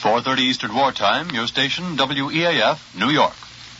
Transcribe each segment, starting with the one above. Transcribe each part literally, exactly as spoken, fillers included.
four thirty Eastern Wartime, your station, W E A F, New York.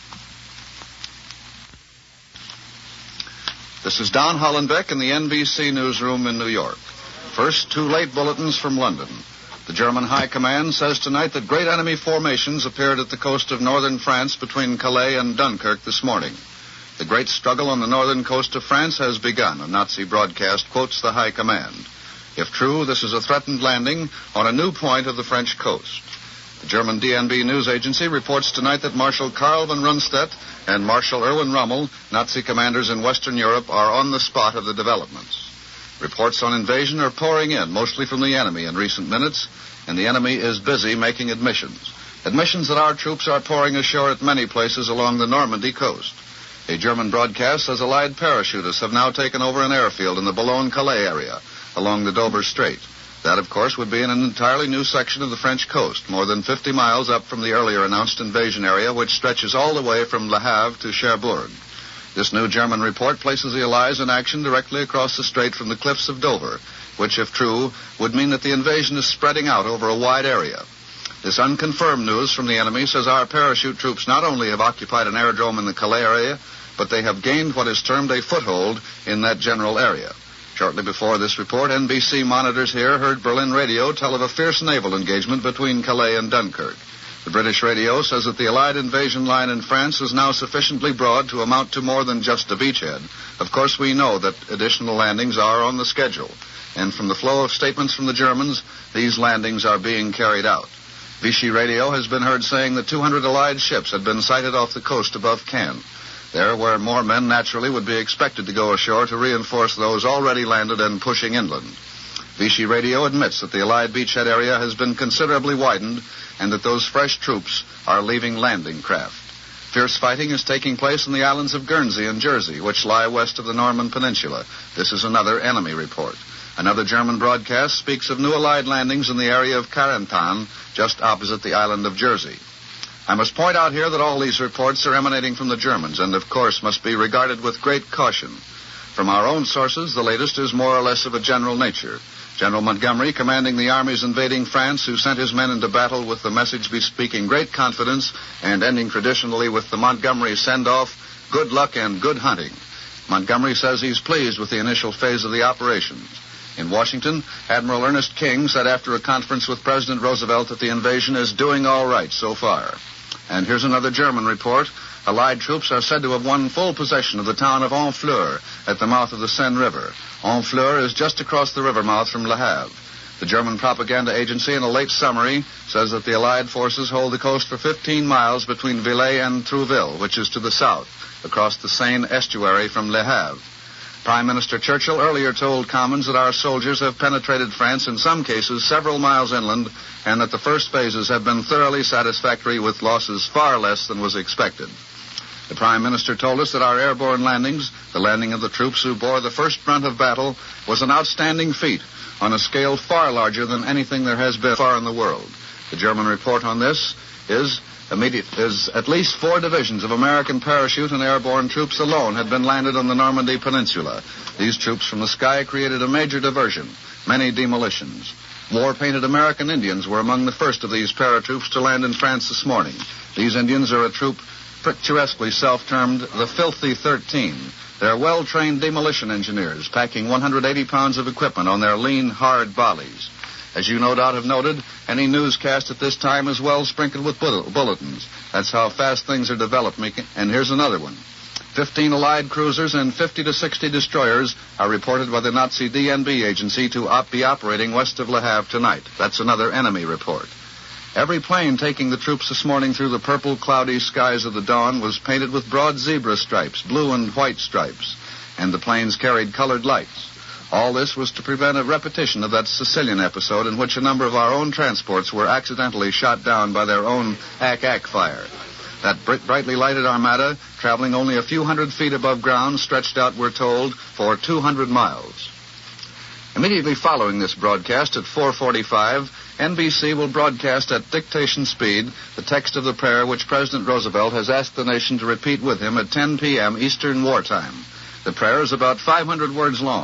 This is Don Hollenbeck in the N B C newsroom in New York. First, two late bulletins from London. The German High Command says tonight that great enemy formations appeared at the coast of northern France between Calais and Dunkirk this morning. The great struggle on the northern coast of France has begun, a Nazi broadcast quotes the High Command. If true, this is a threatened landing on a new point of the French coast. The German D N B news agency reports tonight that Marshal Karl von Rundstedt and Marshal Erwin Rommel, Nazi commanders in Western Europe, are on the spot of the developments. Reports on invasion are pouring in, mostly from the enemy in recent minutes, and the enemy is busy making admissions. Admissions that our troops are pouring ashore at many places along the Normandy coast. A German broadcast says Allied parachutists have now taken over an airfield in the Boulogne-Calais area along the Dover Strait. That, of course, would be in an entirely new section of the French coast, more than fifty miles up from the earlier announced invasion area, which stretches all the way from Le Havre to Cherbourg. This new German report places the Allies in action directly across the strait from the cliffs of Dover, which, if true, would mean that the invasion is spreading out over a wide area. This unconfirmed news from the enemy says our parachute troops not only have occupied an aerodrome in the Calais area, but they have gained what is termed a foothold in that general area. Shortly before this report, N B C monitors here heard Berlin radio tell of a fierce naval engagement between Calais and Dunkirk. The British radio says that the Allied invasion line in France is now sufficiently broad to amount to more than just a beachhead. Of course, we know that additional landings are on the schedule, and from the flow of statements from the Germans, these landings are being carried out. Vichy radio has been heard saying that two hundred Allied ships had been sighted off the coast above Caen, there where more men naturally would be expected to go ashore to reinforce those already landed and pushing inland. Vichy radio admits that the Allied beachhead area has been considerably widened and that those fresh troops are leaving landing craft. Fierce fighting is taking place in the islands of Guernsey and Jersey, which lie west of the Norman Peninsula. This is another enemy report. Another German broadcast speaks of new Allied landings in the area of Carentan, just opposite the island of Jersey. I must point out here that all these reports are emanating from the Germans and, of course, must be regarded with great caution. From our own sources, the latest is more or less of a general nature. General Montgomery, commanding the armies invading France, who sent his men into battle with the message bespeaking great confidence and ending traditionally with the Montgomery send-off, good luck and good hunting. Montgomery says he's pleased with the initial phase of the operations. In Washington, Admiral Ernest King said after a conference with President Roosevelt that the invasion is doing all right so far. And here's another German report. Allied troops are said to have won full possession of the town of Honfleur at the mouth of the Seine River. Honfleur is just across the river mouth from Le Havre. The German propaganda agency, in a late summary, says that the Allied forces hold the coast for fifteen miles between Villers and Trouville, which is to the south, across the Seine estuary from Le Havre. Prime Minister Churchill earlier told Commons that our soldiers have penetrated France in some cases several miles inland and that the first phases have been thoroughly satisfactory with losses far less than was expected. The Prime Minister told us that our airborne landings, the landing of the troops who bore the first brunt of battle, was an outstanding feat on a scale far larger than anything there has been far in the world. The German report on this is immediate is at least four divisions of American parachute and airborne troops alone had been landed on the Normandy Peninsula. These troops from the sky created a major diversion, many demolitions. War-painted American Indians were among the first of these paratroops to land in France this morning. These Indians are a troop picturesquely self-termed the Filthy Thirteen. They're well-trained demolition engineers, packing one hundred eighty pounds of equipment on their lean, hard bodies. As you no doubt have noted, any newscast at this time is well sprinkled with bulletins. That's how fast things are developing. And here's another one. Fifteen Allied cruisers and fifty to sixty destroyers are reported by the Nazi D N B agency to op- be operating west of Le Havre tonight. That's another enemy report. Every plane taking the troops this morning through the purple, cloudy skies of the dawn was painted with broad zebra stripes, blue and white stripes, and the planes carried colored lights. All this was to prevent a repetition of that Sicilian episode in which a number of our own transports were accidentally shot down by their own ack-ack fire. That brightly lighted armada, traveling only a few hundred feet above ground, stretched out, we're told, for two hundred miles. Immediately following this broadcast at four forty-five, N B C will broadcast at dictation speed the text of the prayer which President Roosevelt has asked the nation to repeat with him at ten p.m. Eastern Wartime. The prayer is about five hundred words long.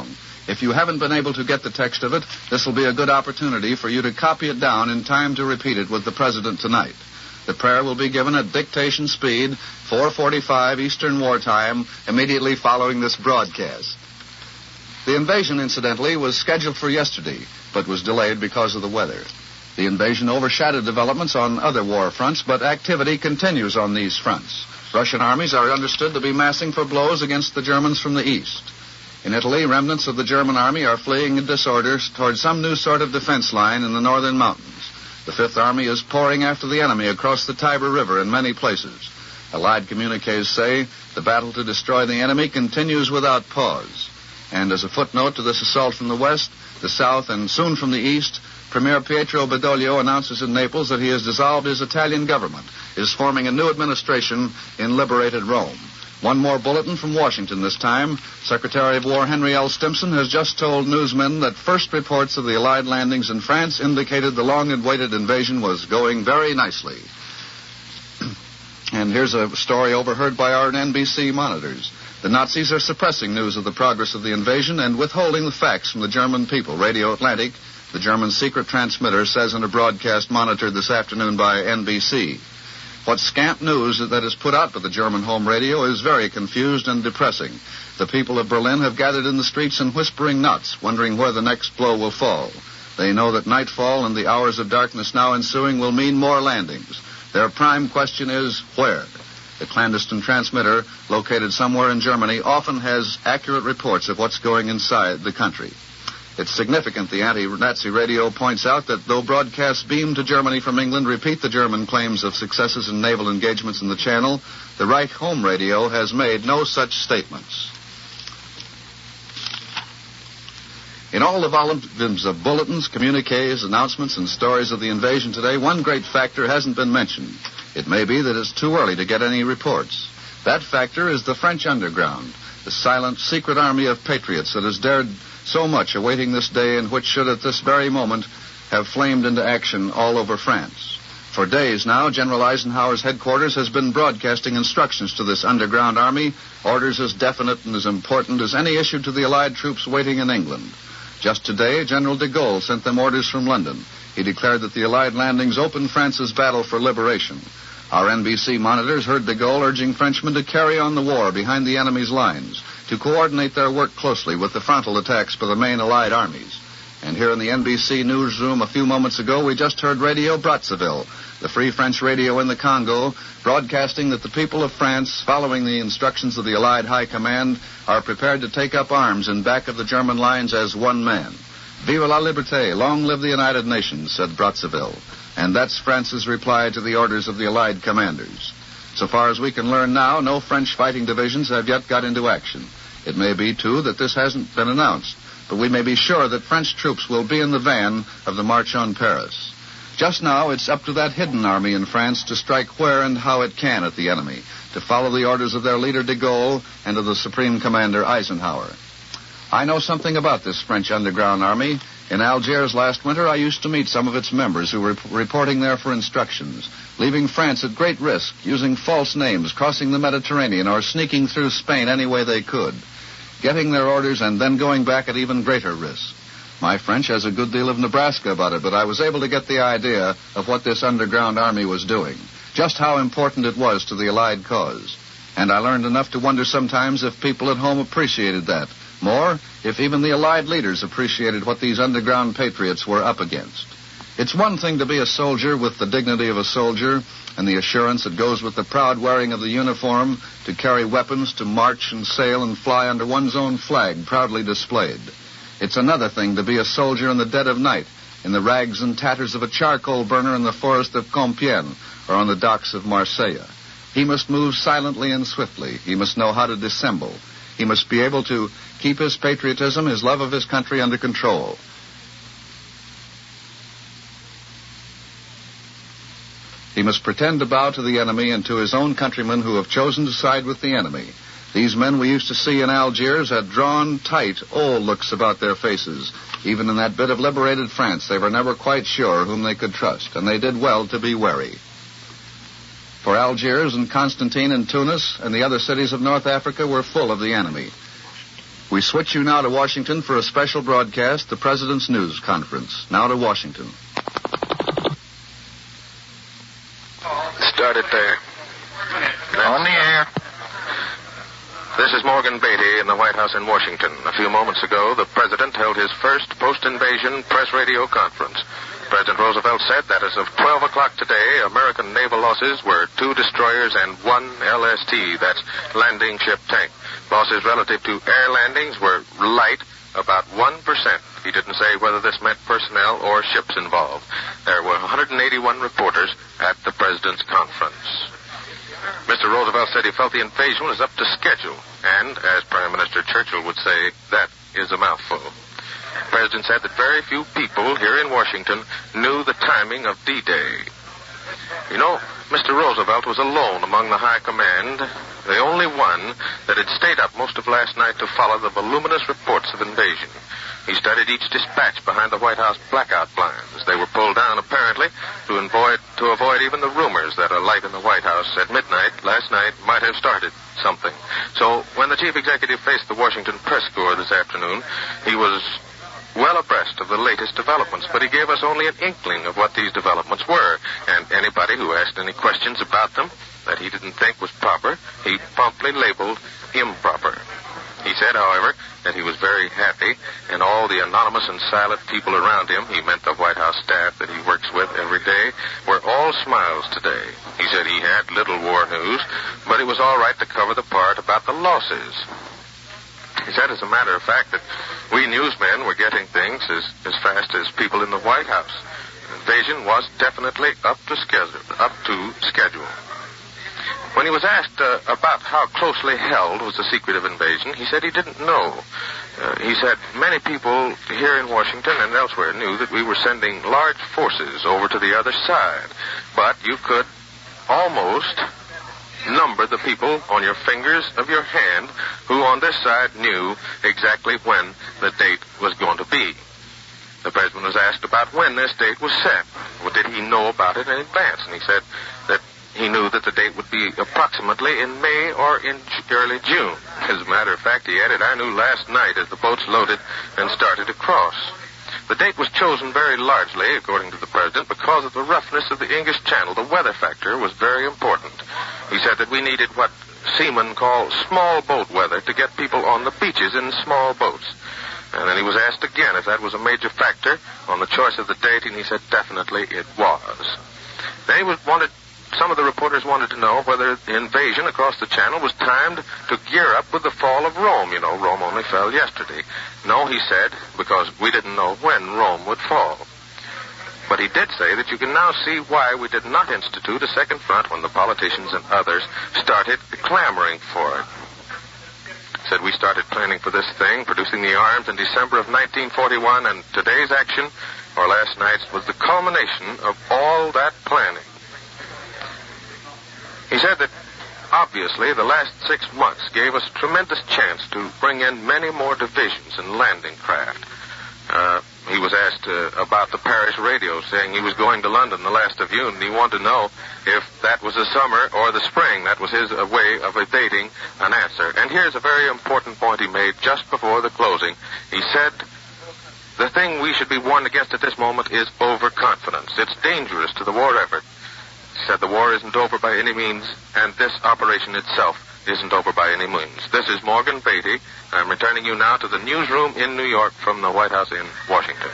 If you haven't been able to get the text of it, this will be a good opportunity for you to copy it down in time to repeat it with the President tonight. The prayer will be given at dictation speed, four forty-five Eastern Wartime, immediately following this broadcast. The invasion, incidentally, was scheduled for yesterday, but was delayed because of the weather. The invasion overshadowed developments on other war fronts, but activity continues on these fronts. Russian armies are understood to be massing for blows against the Germans from the east. In Italy, remnants of the German army are fleeing in disorder toward some new sort of defense line in the northern mountains. The Fifth Army is pouring after the enemy across the Tiber River in many places. Allied communiques say the battle to destroy the enemy continues without pause. And as a footnote to this assault from the west, the south, and soon from the east, Premier Pietro Badoglio announces in Naples that he has dissolved his Italian government, is forming a new administration in liberated Rome. One more bulletin from Washington this time. Secretary of War Henry L. Stimson has just told newsmen that first reports of the Allied landings in France indicated the long-awaited invasion was going very nicely. And here's a story overheard by our N B C monitors. The Nazis are suppressing news of the progress of the invasion and withholding the facts from the German people. Radio Atlantic, the German secret transmitter, says in a broadcast monitored this afternoon by N B C. What scant news that is put out by the German home radio is very confused and depressing. The people of Berlin have gathered in the streets in whispering knots, wondering where the next blow will fall. They know that nightfall and the hours of darkness now ensuing will mean more landings. Their prime question is, where? The clandestine transmitter, located somewhere in Germany, often has accurate reports of what's going inside the country. It's significant, the anti-Nazi radio points out, that though broadcasts beamed to Germany from England repeat the German claims of successes in naval engagements in the Channel, the Reich home radio has made no such statements. In all the volumes of bulletins, communiques, announcements, and stories of the invasion today, one great factor hasn't been mentioned. It may be that it's too early to get any reports. That factor is the French underground, the silent, secret army of patriots that has dared so much, awaiting this day in which should at this very moment have flamed into action all over France. For days now, General Eisenhower's headquarters has been broadcasting instructions to this underground army, orders as definite and as important as any issued to the Allied troops waiting in England. Just today, General de Gaulle sent them orders from London. He declared that the Allied landings opened France's battle for liberation. Our N B C monitors heard de Gaulle urging Frenchmen to carry on the war behind the enemy's lines, to coordinate their work closely with the frontal attacks by the main Allied armies. And here in the N B C newsroom a few moments ago, we just heard Radio Brazzaville, the Free French radio in the Congo, broadcasting that the people of France, following the instructions of the Allied High Command, are prepared to take up arms in back of the German lines as one man. Vive la liberté, long live the United Nations, said Brazzaville. And that's France's reply to the orders of the Allied commanders. So far as we can learn now, no French fighting divisions have yet got into action. It may be, too, that this hasn't been announced, but we may be sure that French troops will be in the van of the march on Paris. Just now, it's up to that hidden army in France to strike where and how it can at the enemy, to follow the orders of their leader de Gaulle and of the Supreme Commander Eisenhower. I know something about this French underground army. In Algiers last winter, I used to meet some of its members who were reporting there for instructions, leaving France at great risk, using false names, crossing the Mediterranean, or sneaking through Spain any way they could, getting their orders and then going back at even greater risk. My French has a good deal of Nebraska about it, but I was able to get the idea of what this underground army was doing, just how important it was to the Allied cause. And I learned enough to wonder sometimes if people at home appreciated that. More, if even the Allied leaders appreciated what these underground patriots were up against. It's one thing to be a soldier with the dignity of a soldier and the assurance that goes with the proud wearing of the uniform, to carry weapons, to march and sail and fly under one's own flag proudly displayed. It's another thing to be a soldier in the dead of night, in the rags and tatters of a charcoal burner in the forest of Compiègne or on the docks of Marseille. He must move silently and swiftly. He must know how to dissemble. He must be able to keep his patriotism, his love of his country under control. He must pretend to bow to the enemy and to his own countrymen who have chosen to side with the enemy. These men we used to see in Algiers had drawn, tight, old looks about their faces. Even in that bit of liberated France, they were never quite sure whom they could trust, and they did well to be wary. For Algiers and Constantine and Tunis and the other cities of North Africa were full of the enemy. We switch you now to Washington for a special broadcast, the President's News Conference. Now to Washington. Start it there. On the air. This is Morgan Beatty in the White House in Washington. A few moments ago, the President held his first post-invasion press radio conference. President Roosevelt said that as of twelve o'clock today, American naval losses were two destroyers and one L S T, that's landing ship tank. Losses relative to air landings were light, about one percent. He didn't say whether this meant personnel or ships involved. There were one hundred eighty-one reporters at the President's conference. Mister Roosevelt said he felt the invasion was up to schedule, and, as Prime Minister Churchill would say, that is a mouthful. The President said that very few people here in Washington knew the timing of D-Day. You know, Mister Roosevelt was alone among the high command, the only one that had stayed up most of last night to follow the voluminous reports of invasion. He studied each dispatch behind the White House blackout blinds. They were pulled down, apparently, to avoid, to avoid even the rumors that a light in the White House at midnight last night might have started something. So when the chief executive faced the Washington press corps this afternoon, he was well abreast of the latest developments, but he gave us only an inkling of what these developments were, and anybody who asked any questions about them that he didn't think was proper, he promptly labeled improper. He said, however, that he was very happy, and all the anonymous and silent people around him, he meant the White House staff that he works with every day, were all smiles today. He said he had little war news, but it was all right to cover the part about the losses. He said, as a matter of fact, that we newsmen were getting things as, as fast as people in the White House. The invasion was definitely up to schedule. Up to schedule. When he was asked uh, about how closely held was the secret of invasion, he said he didn't know. Uh, he said many people here in Washington and elsewhere knew that we were sending large forces over to the other side, but you could almost number the people on your fingers of your hand who on this side knew exactly when the date was going to be. The President was asked about when this date was set. Well, did he know about it in advance? And he said that he knew that the date would be approximately in May or in early June. As a matter of fact, he added, I knew last night as the boats loaded and started to cross. The date was chosen very largely, according to the President, because of the roughness of the English Channel. The weather factor was very important. He said that we needed what seamen call small boat weather to get people on the beaches in small boats. And then he was asked again if that was a major factor on the choice of the date, and he said definitely it was. Then he was wanted, some of the reporters wanted to know whether the invasion across the Channel was timed to gear up with the fall of Rome. You know, Rome only fell yesterday. No, he said, because we didn't know when Rome would fall. But he did say that you can now see why we did not institute a second front when the politicians and others started clamoring for it. He said we started planning for this thing, producing the arms in December of nineteen forty-one, and today's action, or last night's, was the culmination of all that planning. He said that, obviously, the last six months gave us a tremendous chance to bring in many more divisions and landing craft. Uh, he was asked uh, about the Paris radio, saying he was going to London the last of June, and he wanted to know if that was the summer or the spring. That was his uh, way of evading an answer. And here's a very important point he made just before the closing. He said, the thing we should be warned against at this moment is overconfidence. It's dangerous to the war effort. He said the war isn't over by any means, and this operation itself isn't over by any means. This is Morgan Beatty. I'm returning you now to the newsroom in New York from the White House in Washington.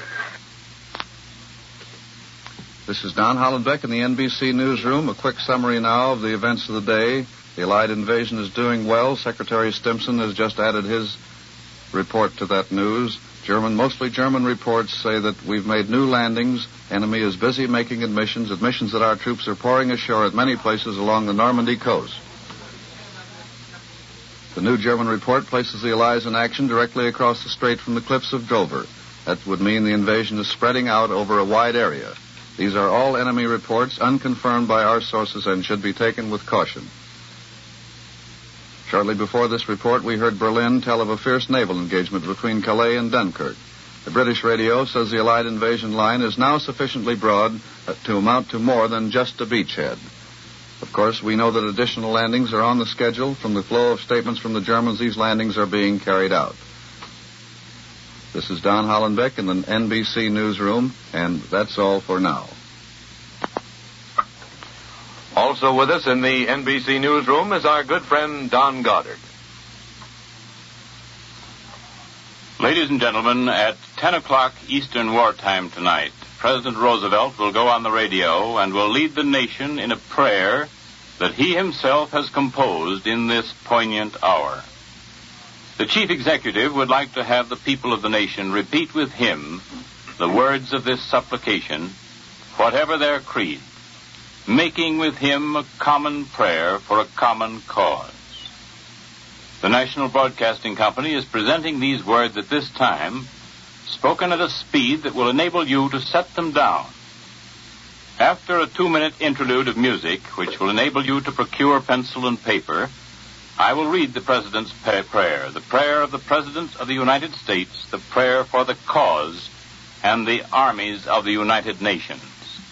This is Don Hollenbeck in the N B C newsroom. A quick summary now of the events of the day. The Allied invasion is doing well. Secretary Stimson has just added his report to that news. German, mostly German reports say that we've made new landings. Enemy is busy making admissions, admissions that our troops are pouring ashore at many places along the Normandy coast. The new German report places the Allies in action directly across the strait from the cliffs of Dover. That would mean the invasion is spreading out over a wide area. These are all enemy reports, unconfirmed by our sources, and should be taken with caution. Shortly before this report, we heard Berlin tell of a fierce naval engagement between Calais and Dunkirk. The British radio says the Allied invasion line is now sufficiently broad to amount to more than just a beachhead. Of course, we know that additional landings are on the schedule. From the flow of statements from the Germans, these landings are being carried out. This is Don Hollenbeck in the N B C newsroom, and that's all for now. Also with us in the N B C newsroom is our good friend Don Goddard. Ladies and gentlemen, at ten o'clock Eastern Wartime tonight, President Roosevelt will go on the radio and will lead the nation in a prayer that he himself has composed in this poignant hour. The chief executive would like to have the people of the nation repeat with him the words of this supplication, whatever their creed, making with him a common prayer for a common cause. The National Broadcasting Company is presenting these words at this time, spoken at a speed that will enable you to set them down. After a two-minute interlude of music, which will enable you to procure pencil and paper, I will read the President's prayer, the prayer of the President of the United States, the prayer for the cause and the armies of the United Nations.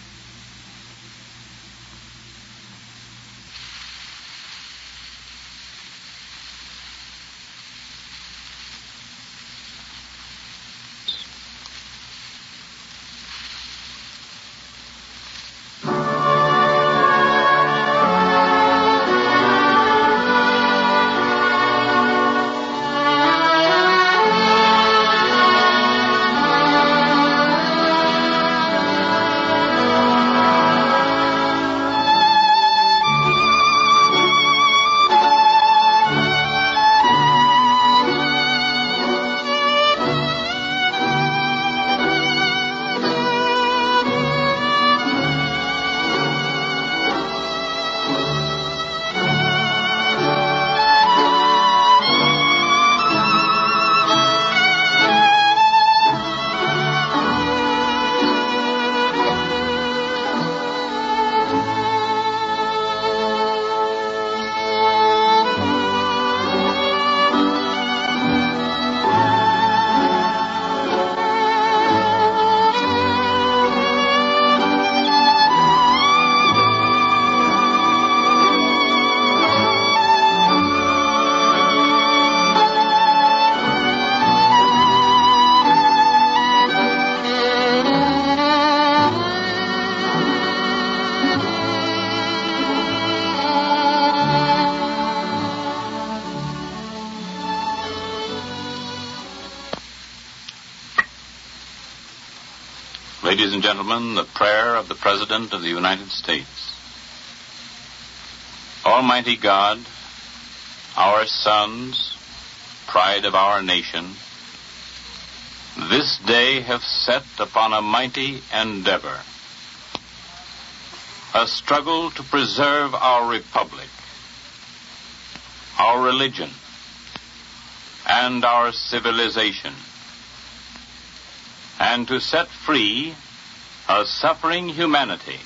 Ladies and gentlemen, the prayer of the President of the United States. Almighty God, our sons, pride of our nation, this day have set upon a mighty endeavor, a struggle to preserve our republic, our religion, and our civilization, and to set free a suffering humanity.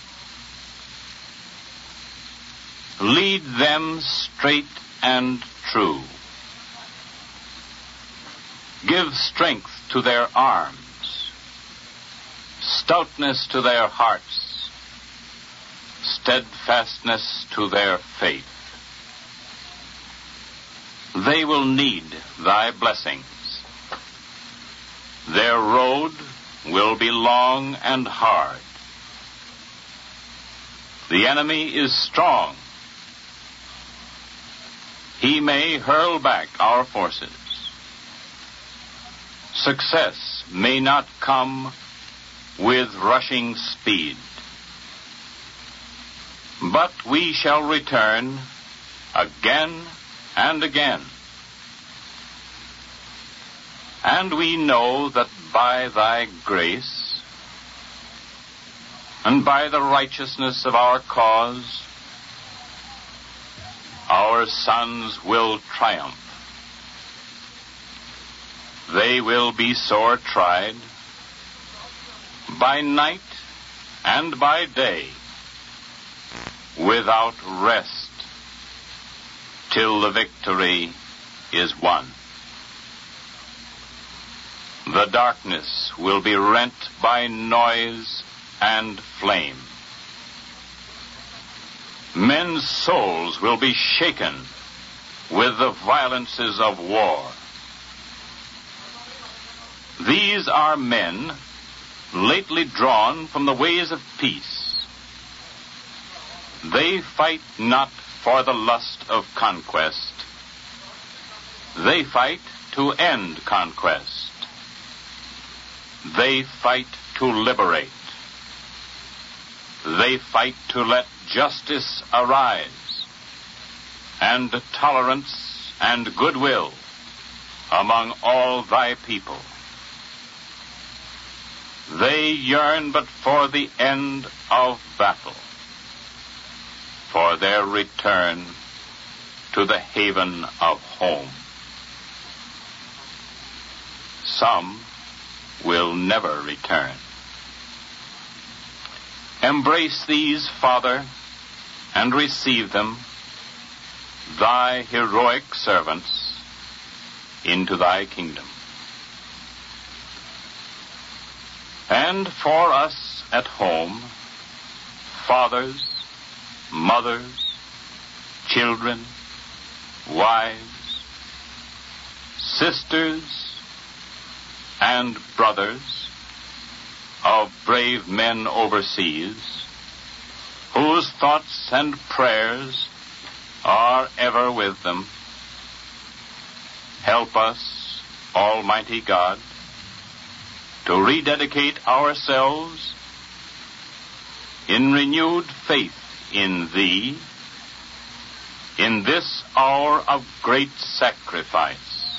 Lead them straight and true. Give strength to their arms, stoutness to their hearts, steadfastness to their faith. They will need thy blessings. Their road will be long and hard. The enemy is strong. He may hurl back our forces. Success may not come with rushing speed. But we shall return again and again. And we know that by thy grace and by the righteousness of our cause, our sons will triumph. They will be sore tried by night and by day, without rest, till the victory is won. The darkness will be rent by noise and flame. Men's souls will be shaken with the violences of war. These are men lately drawn from the ways of peace. They fight not for the lust of conquest. They fight to end conquest. They fight to liberate. They fight to let justice arise, and tolerance and goodwill among all thy people. They yearn but for the end of battle, for their return to the haven of home. Some will never return. Embrace these, Father, and receive them, thy heroic servants, into thy kingdom. And for us at home, fathers, mothers, children, wives, sisters, and brothers of brave men overseas, whose thoughts and prayers are ever with them, help us, Almighty God, to rededicate ourselves in renewed faith in Thee, in this hour of great sacrifice.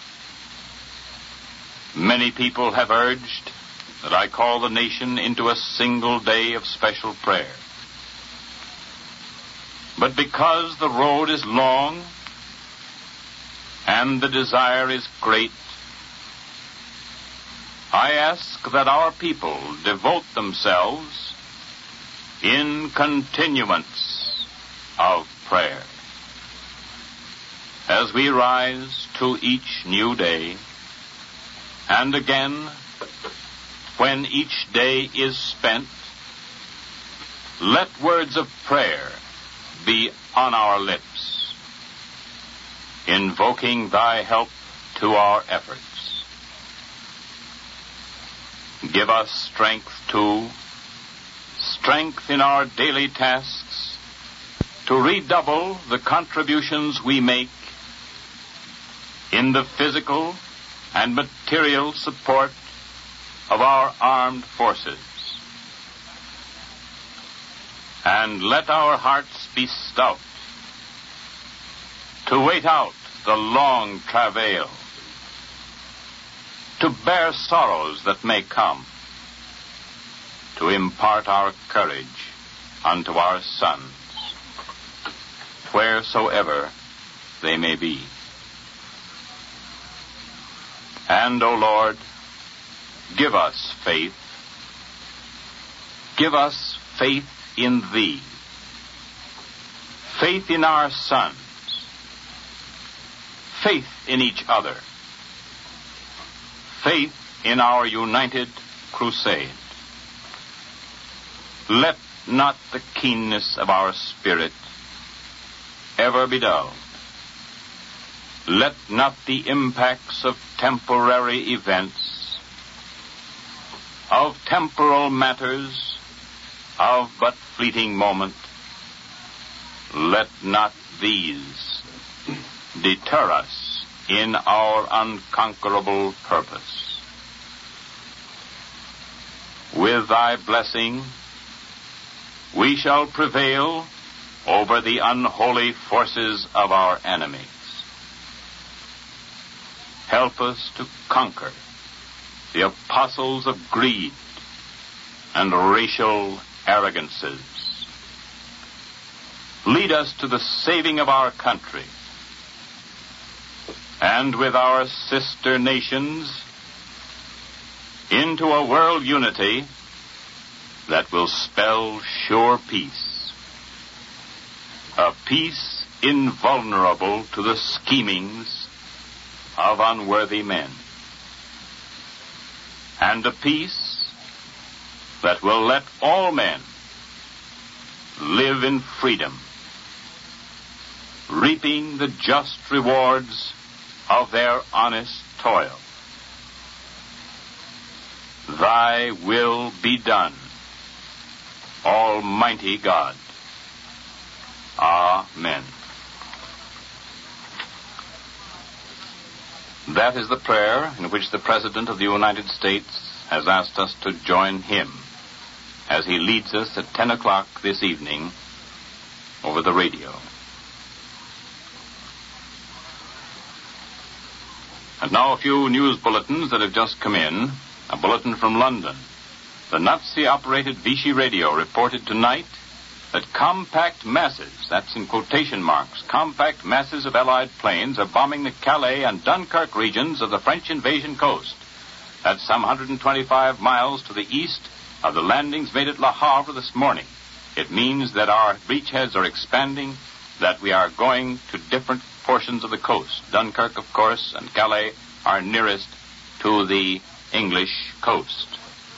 Many people have urged that I call the nation into a single day of special prayer. But because the road is long and the desire is great, I ask that our people devote themselves in continuance of prayer. As we rise to each new day, and again, when each day is spent, let words of prayer be on our lips, invoking thy help to our efforts. Give us strength, too, strength in our daily tasks, to redouble the contributions we make in the physical and material support of our armed forces. And let our hearts be stout to wait out the long travail, to bear sorrows that may come, to impart our courage unto our sons, wheresoever they may be. And, O Lord, give us faith. Give us faith in Thee, faith in our sons, faith in each other, faith in our united crusade. Let not the keenness of our spirit ever be dulled. Let not the impacts of temporary events, of temporal matters, of but fleeting moment, let not these deter us in our unconquerable purpose. With thy blessing, we shall prevail over the unholy forces of our enemies. Help us to conquer the apostles of greed and racial arrogances. Lead us to the saving of our country, and with our sister nations into a world unity that will spell sure peace, a peace invulnerable to the schemings of unworthy men, and a peace that will let all men live in freedom, reaping the just rewards of their honest toil. Thy will be done, Almighty God. Amen. That is the prayer in which the President of the United States has asked us to join him as he leads us at ten o'clock this evening over the radio. And now a few news bulletins that have just come in. A bulletin from London. The Nazi-operated Vichy radio reported tonight that compact masses, that's in quotation marks, compact masses of Allied planes are bombing the Calais and Dunkirk regions of the French invasion coast. That's some one hundred twenty-five miles to the east of the landings made at Le Havre this morning. It means that our beachheads are expanding, that we are going to different portions of the coast. Dunkirk, of course, and Calais are nearest to the English coast.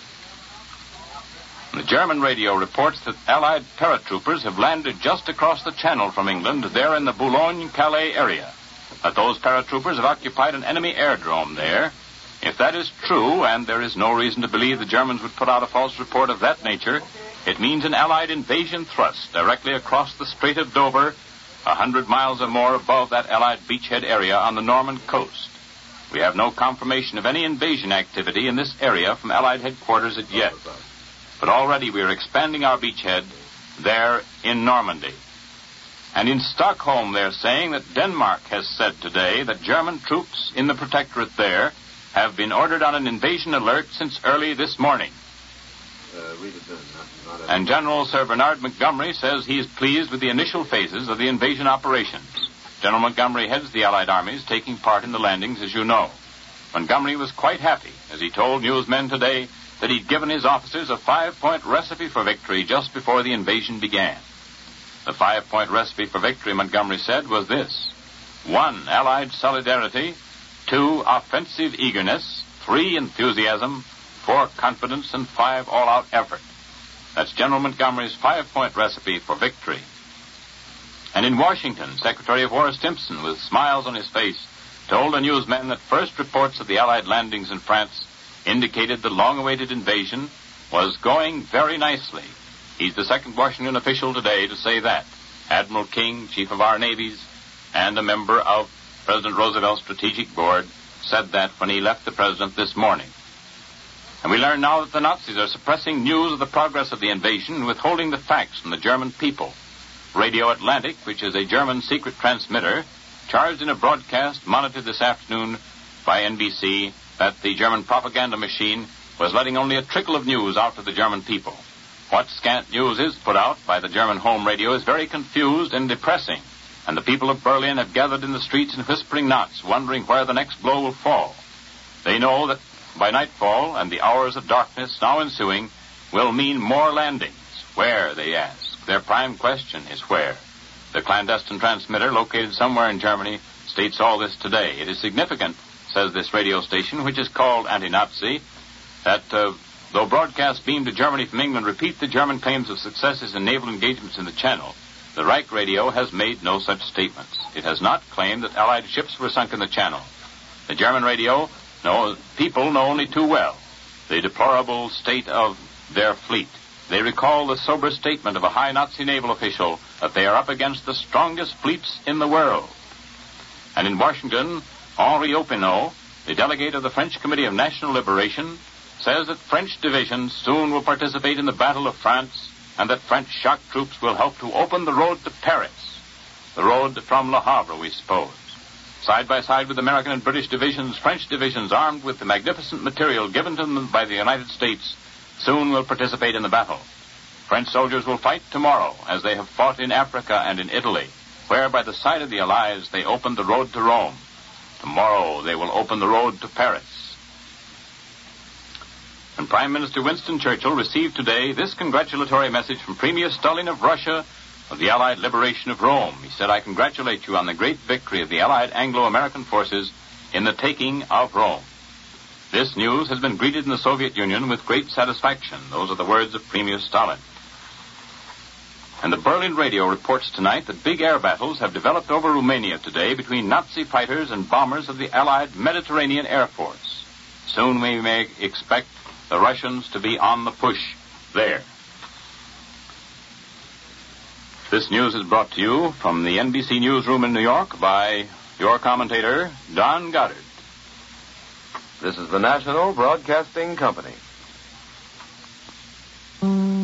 The German radio reports that Allied paratroopers have landed just across the channel from England, there in the Boulogne-Calais area. That those paratroopers have occupied an enemy airdrome there. If that is true, and there is no reason to believe the Germans would put out a false report of that nature, it means an Allied invasion thrust directly across the Strait of Dover, a hundred miles or more above that Allied beachhead area on the Norman coast. We have no confirmation of any invasion activity in this area from Allied headquarters as yet. But already we are expanding our beachhead there in Normandy. And in Stockholm they're saying that Denmark has said today that German troops in the protectorate there have been ordered on an invasion alert since early this morning. Uh, read it then, not, not and General Sir Bernard Montgomery says he is pleased with the initial phases of the invasion operations. General Montgomery heads the Allied armies taking part in the landings, as you know. Montgomery was quite happy as he told newsmen today that he'd given his officers a five-point recipe for victory just before the invasion began. The five-point recipe for victory, Montgomery said, was this. One, Allied solidarity. Two, offensive eagerness. Three, enthusiasm. Four, confidence. And five, all-out effort. That's General Montgomery's five-point recipe for victory. And in Washington, Secretary of War Stimson, with smiles on his face, told the newsmen that first reports of the Allied landings in France indicated the long-awaited invasion was going very nicely. He's the second Washington official today to say that. Admiral King, chief of our navies, and a member of President Roosevelt's Strategic Board, said that when he left the president this morning. And we learn now that the Nazis are suppressing news of the progress of the invasion and withholding the facts from the German people. Radio Atlantic, which is a German secret transmitter, charged in a broadcast monitored this afternoon by N B C that the German propaganda machine was letting only a trickle of news out to the German people. What scant news is put out by the German home radio is very confused and depressing, and the people of Berlin have gathered in the streets in whispering knots, wondering where the next blow will fall. They know that by nightfall and the hours of darkness now ensuing will mean more landings. Where, they ask. Their prime question is where. The clandestine transmitter, located somewhere in Germany, states all this today. It is significant, says this radio station, which is called Anti-Nazi, that uh, though broadcasts beamed to Germany from England repeat the German claims of successes in naval engagements in the Channel, the Reich radio has made no such statements. It has not claimed that Allied ships were sunk in the Channel. The German radio, no, people know only too well the deplorable state of their fleet. They recall the sober statement of a high Nazi naval official that they are up against the strongest fleets in the world. And in Washington, Henri Opinot, the delegate of the French Committee of National Liberation, says that French divisions soon will participate in the Battle of France and that French shock troops will help to open the road to Paris, the road from Le Havre, we suppose. Side by side with American and British divisions, French divisions armed with the magnificent material given to them by the United States soon will participate in the battle. French soldiers will fight tomorrow as they have fought in Africa and in Italy, where by the side of the Allies they opened the road to Rome. Tomorrow they will open the road to Paris. And Prime Minister Winston Churchill received today this congratulatory message from Premier Stalin of Russia of the Allied liberation of Rome. He said, I congratulate you on the great victory of the Allied Anglo-American forces in the taking of Rome. This news has been greeted in the Soviet Union with great satisfaction. Those are the words of Premier Stalin. And the Berlin radio reports tonight that big air battles have developed over Romania today between Nazi fighters and bombers of the Allied Mediterranean Air Force. Soon we may expect the Russians to be on the push there. This news is brought to you from the N B C newsroom in New York by your commentator, Don Goddard. This is the National Broadcasting Company.